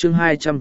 chương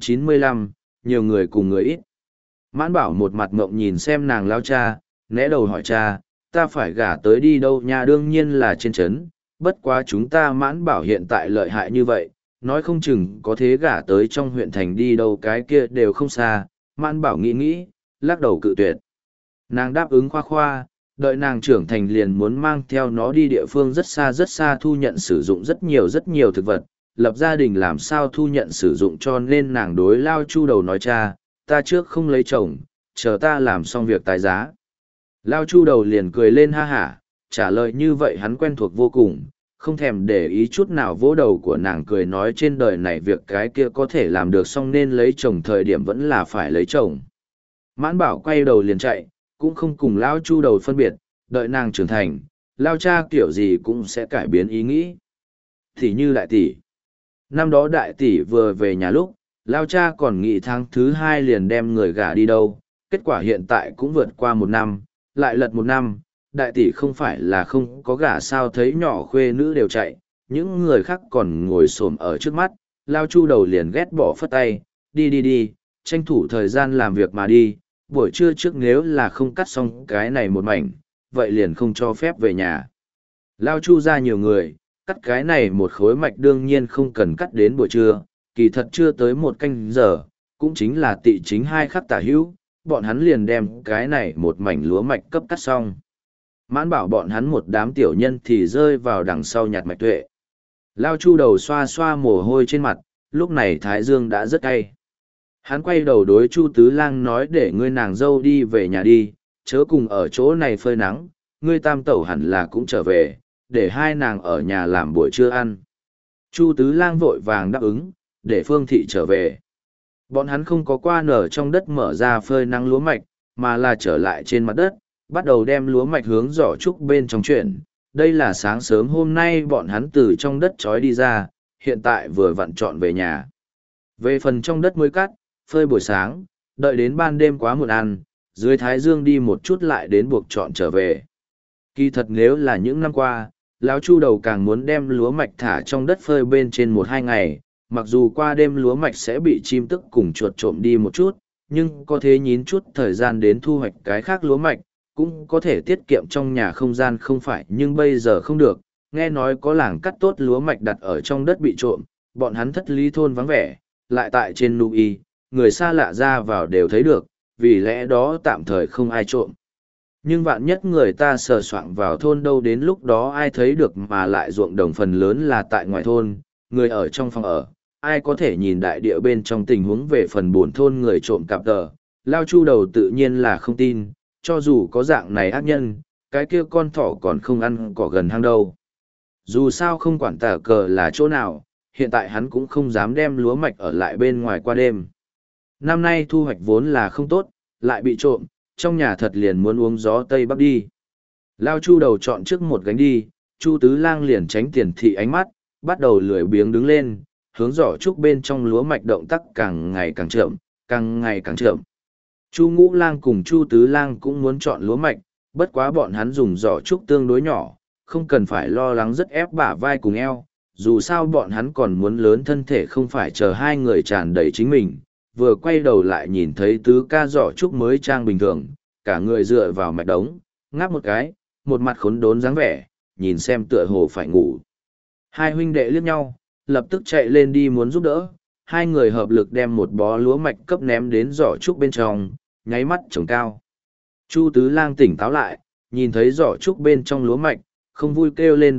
295, nhiều người cùng người ít. Mãn Bảo một mặt ngộng nhìn xem nàng lao cha, né đầu hỏi cha, ta phải gả tới đi đâu nha, đương nhiên là trên trấn, bất quá chúng ta Mãn Bảo hiện tại lợi hại như vậy, nói không chừng có thế gả tới trong huyện thành đi đâu cái kia đều không xa. Mãn Bảo nghĩ nghĩ, lắc đầu cự tuyệt. Nàng đáp ứng khoa khoa, đợi nàng trưởng thành liền muốn mang theo nó đi địa phương rất xa thu nhận sử dụng rất nhiều thực vật, lập gia đình làm sao thu nhận sử dụng, cho nên nàng đối Lao Chu Đầu nói cha, ta trước không lấy chồng, chờ ta làm xong việc tài giá. Lao Chu Đầu liền cười lên ha hả, trả lời như vậy hắn quen thuộc vô cùng, không thèm để ý chút nào vỗ đầu của nàng cười nói trên đời này việc cái kia có thể làm được xong nên lấy chồng thời điểm vẫn là phải lấy chồng. Mãn Bảo quay đầu liền chạy, cũng không cùng Lao Chu Đầu phân biệt, đợi nàng trưởng thành, Lao cha kiểu gì cũng sẽ cải biến ý nghĩ. Thì như đại tỷ. Năm đó đại tỷ vừa về nhà lúc, Lao cha còn nghĩ tháng thứ 2 liền đem người gả đi đâu, kết quả hiện tại cũng vượt qua 1 năm, lại lật 1 năm, đại tỷ không phải là không có gả sao, thấy nhỏ khuê nữ đều chạy, những người khác còn ngồi xổm ở trước mắt, Lao Chu Đầu liền ghét bỏ phất tay, đi, tranh thủ thời gian làm việc mà đi, buổi trưa trước nếu là không cắt xong cái này một mảnh, vậy liền không cho phép về nhà. Lao Chu ra nhiều người, cắt cái này một khối mạch đương nhiên không cần cắt đến buổi trưa, kỳ thật chưa tới 1 canh giờ, cũng chính là tị chính 2 khắc tả hữu, bọn hắn liền đem cái này một mảnh lúa mạch cấp cắt xong. Mãn Bảo bọn hắn một đám tiểu nhân thì rơi vào đằng sau nhặt mạch tuệ. Lao Chu Đầu xoa xoa mồ hôi trên mặt, lúc này thái dương đã rất cay. Hắn quay đầu đối Chu Tứ Lang nói để ngươi nàng dâu đi về nhà đi, chớ cùng ở chỗ này phơi nắng, ngươi tam tẩu hẳn là cũng trở về, để hai nàng ở nhà làm buổi trưa ăn. Chu Tứ Lang vội vàng đáp ứng, để Phương Thị trở về. Bọn hắn không có qua nở trong đất mở ra phơi nắng lúa mạch, mà là trở lại trên mặt đất, bắt đầu đem lúa mạch hướng giỏ trúc bên trong chuyển. Đây là sáng sớm hôm nay bọn hắn từ trong đất trói đi ra, hiện tại vừa vặn trọn về nhà. Về phần trong đất mới cắt, phơi buổi sáng, đợi đến ban đêm quá muộn ăn, dưới thái dương đi một chút lại đến buộc trọn trở về. Kỳ thật nếu là những năm qua, lão Chu Đầu càng muốn đem lúa mạch thả trong đất phơi bên trên 1-2 ngày, mặc dù qua đêm lúa mạch sẽ bị chim tức cùng chuột trộm đi một chút, nhưng có thể nhín chút thời gian đến thu hoạch cái khác lúa mạch, cũng có thể tiết kiệm trong nhà không gian không phải, nhưng bây giờ không được. Nghe nói có làng cắt tốt lúa mạch đặt ở trong đất bị trộm, bọn hắn thất lý thôn vắng vẻ, lại tại trên núi, người xa lạ ra vào đều thấy được, vì lẽ đó tạm thời không ai trộm. Nhưng vạn nhất người ta sờ soạng vào thôn đâu, đến lúc đó ai thấy được, mà lại ruộng đồng phần lớn là tại ngoài thôn, người ở trong phòng ở, ai có thể nhìn đại địa bên trong tình huống về phần buồn thôn người trộm cạp tờ. Lao Chu Đầu tự nhiên là không tin, cho dù có dạng này ác nhân, cái kia con thỏ còn không ăn cỏ gần hang đâu. Dù sao không quản tả cờ là chỗ nào, hiện tại hắn cũng không dám đem lúa mạch ở lại bên ngoài qua đêm. Năm nay thu hoạch vốn là không tốt, lại bị trộm, trong nhà thật liền muốn uống gió Tây Bắc đi. Lao Chu Đầu chọn trước một gánh đi, Chu Tứ Lang liền tránh Tiền Thị ánh mắt, bắt đầu lười biếng đứng lên, hướng giỏ trúc bên trong lúa mạch động tác càng ngày càng chậm, càng ngày càng chậm. Chu Ngũ Lang cùng Chu Tứ Lang cũng muốn chọn lúa mạch, bất quá bọn hắn dùng giỏ trúc tương đối nhỏ, không cần phải lo lắng rất ép bả vai cùng eo, dù sao bọn hắn còn muốn lớn thân thể, không phải chờ hai người tràn đầy chính mình. Vừa quay đầu lại nhìn thấy Tứ ca giỏ trúc mới trang bình thường, cả người dựa vào mạch đống, ngáp một cái, một mặt khốn đốn dáng vẻ, nhìn xem tựa hồ phải ngủ. Hai huynh đệ liếc nhau, lập tức chạy lên đi muốn giúp đỡ, hai người hợp lực đem một bó lúa mạch cấp ném đến giỏ trúc bên trong, nháy mắt trồng cao. Chu Tứ Lang tỉnh táo lại, nhìn thấy giỏ trúc bên trong lúa mạch, không vui kêu lên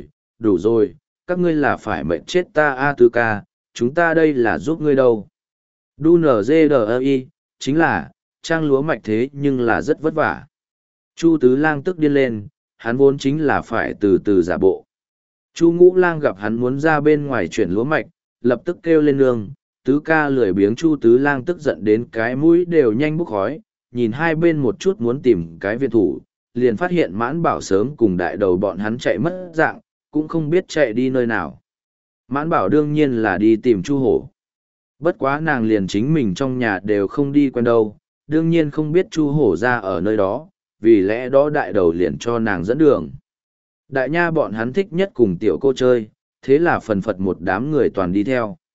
đủ rồi, các ngươi là phải mệnh chết ta a Tứ ca, chúng ta đây là giúp ngươi đâu. Đu NGDI, chính là, trang lúa mạch thế nhưng là rất vất vả. Chu Tứ Lang tức điên lên, hắn vốn chính là phải từ từ giả bộ. Chu Ngũ Lang gặp hắn muốn ra bên ngoài chuyển lúa mạch, lập tức kêu lên nương. Tứ ca lười biếng. Chu Tứ Lang tức giận đến cái mũi đều nhanh bốc khói, nhìn hai bên một chút muốn tìm cái viện thủ, liền phát hiện Mãn Bảo sớm cùng đại đầu bọn hắn chạy mất dạng, cũng không biết chạy đi nơi nào. Mãn Bảo đương nhiên là đi tìm Chu Hổ. Bất quá nàng liền chính mình trong nhà đều không đi quen đâu, đương nhiên không biết Chu Hổ ra ở nơi đó, vì lẽ đó đại đầu liền cho nàng dẫn đường. Đại nha bọn hắn thích nhất cùng tiểu cô chơi, thế là phần phật một đám người toàn đi theo.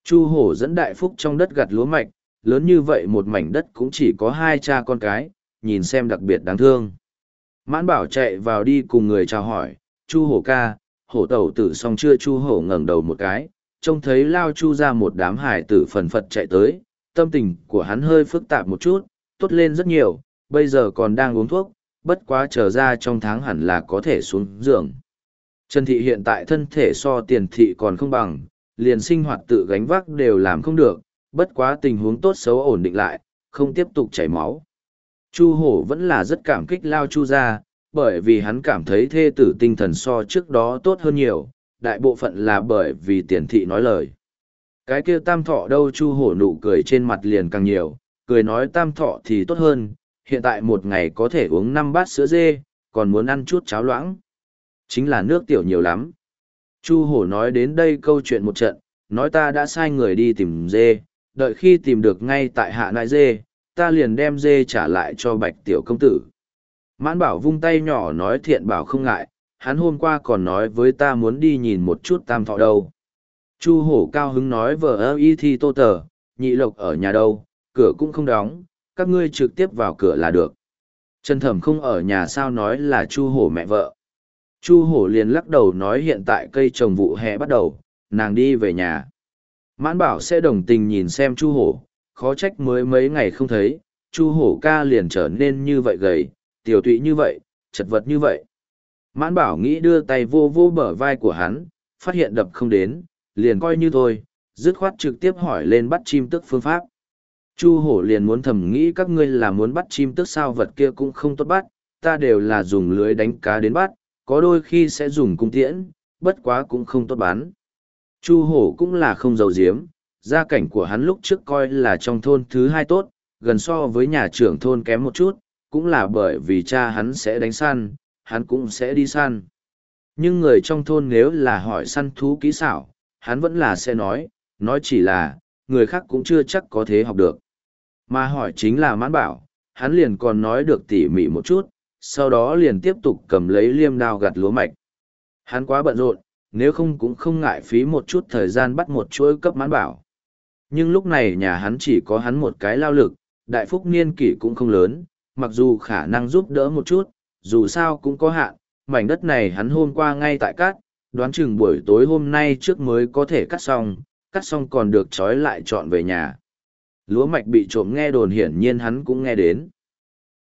Chu hổ dẫn đại phúc trong đất gặt lúa mạch, lớn như vậy một mảnh đất cũng chỉ có hai cha con cái, nhìn xem đặc biệt đáng thương. Mãn bảo chạy vào đi cùng người chào hỏi, Chu hổ ca, hổ tẩu tử xong chưa? Chu hổ ngẩng đầu một cái, trông thấy lao chu ra một đám hải tử phần phật chạy tới, tâm tình của hắn hơi phức tạp một chút, tốt lên rất nhiều, bây giờ còn đang uống thuốc, bất quá trở ra trong tháng hẳn là có thể xuống giường. Trần Thị hiện tại thân thể so Tiền Thị còn không bằng, liền sinh hoạt tự gánh vác đều làm không được, bất quá tình huống tốt xấu ổn định lại, không tiếp tục chảy máu. Chu hổ vẫn là rất cảm kích lao chu ra, bởi vì hắn cảm thấy thê tử tinh thần so trước đó tốt hơn nhiều, đại bộ phận là bởi vì Tiền Thị nói lời. Cái kia Tam Thọ đâu? Chu hổ nụ cười trên mặt liền càng nhiều, cười nói Tam Thọ thì tốt hơn, hiện tại một ngày có thể uống 5 bát sữa dê, còn muốn ăn chút cháo loãng. Chính là nước tiểu nhiều lắm. Chu hổ nói đến đây câu chuyện một trận, nói ta đã sai người đi tìm dê, đợi khi tìm được ngay tại hạ nại dê, ta liền đem dê trả lại cho Bạch tiểu công tử. Mãn bảo vung tay nhỏ nói Thiện bảo không ngại, hắn hôm qua còn nói với ta muốn đi nhìn một chút Tam Thọ đâu. Chu hổ cao hứng nói vợ ơ y thi tô tờ, Nhị Lộc ở nhà đâu, cửa cũng không đóng, các ngươi trực tiếp vào cửa là được. Trần Thẩm không ở nhà sao? Nói là Chu hổ mẹ vợ. Chu hổ liền lắc đầu nói hiện tại cây trồng vụ hè bắt đầu, nàng đi về nhà. Mãn bảo sẽ đồng tình nhìn xem Chu hổ, khó trách mới mấy ngày không thấy, Chu hổ ca liền trở nên như vậy gầy, tiểu tụy như vậy, chật vật như vậy. Mãn bảo nghĩ đưa tay vô vô bờ vai của hắn, phát hiện đập không đến, liền coi như thôi, dứt khoát trực tiếp hỏi lên bắt chim tức phương pháp. Chu hổ liền muốn thầm nghĩ các ngươi là muốn bắt chim tức sao? Vật kia cũng không tốt bắt, ta đều là dùng lưới đánh cá đến bắt, có đôi khi sẽ dùng cung tiễn, bất quá cũng không tốt bắn. Chu hổ cũng là không giấu giếm, gia cảnh của hắn lúc trước coi là trong thôn thứ hai tốt, gần so với nhà trưởng thôn kém một chút, cũng là bởi vì cha hắn sẽ đánh săn, hắn cũng sẽ đi săn. Nhưng người trong thôn nếu là hỏi săn thú kỹ xảo, hắn vẫn là sẽ nói chỉ là, người khác cũng chưa chắc có thể học được. Mà hỏi chính là Mãn bảo, hắn liền còn nói được tỉ mỉ một chút, sau đó liền tiếp tục cầm lấy liêm đao gặt lúa mạch. Hắn quá bận rộn, nếu không cũng không ngại phí một chút thời gian bắt một chuỗi cấp Mãn bảo. Nhưng lúc này nhà hắn chỉ có hắn một cái lao lực, đại phúc niên kỷ cũng không lớn, mặc dù khả năng giúp đỡ một chút, dù sao cũng có hạn, mảnh đất này hắn hôm qua ngay tại cát, đoán chừng buổi tối hôm nay trước mới có thể cắt xong còn được trói lại trọn về nhà. Lúa mạch bị trộm nghe đồn hiển nhiên hắn cũng nghe đến.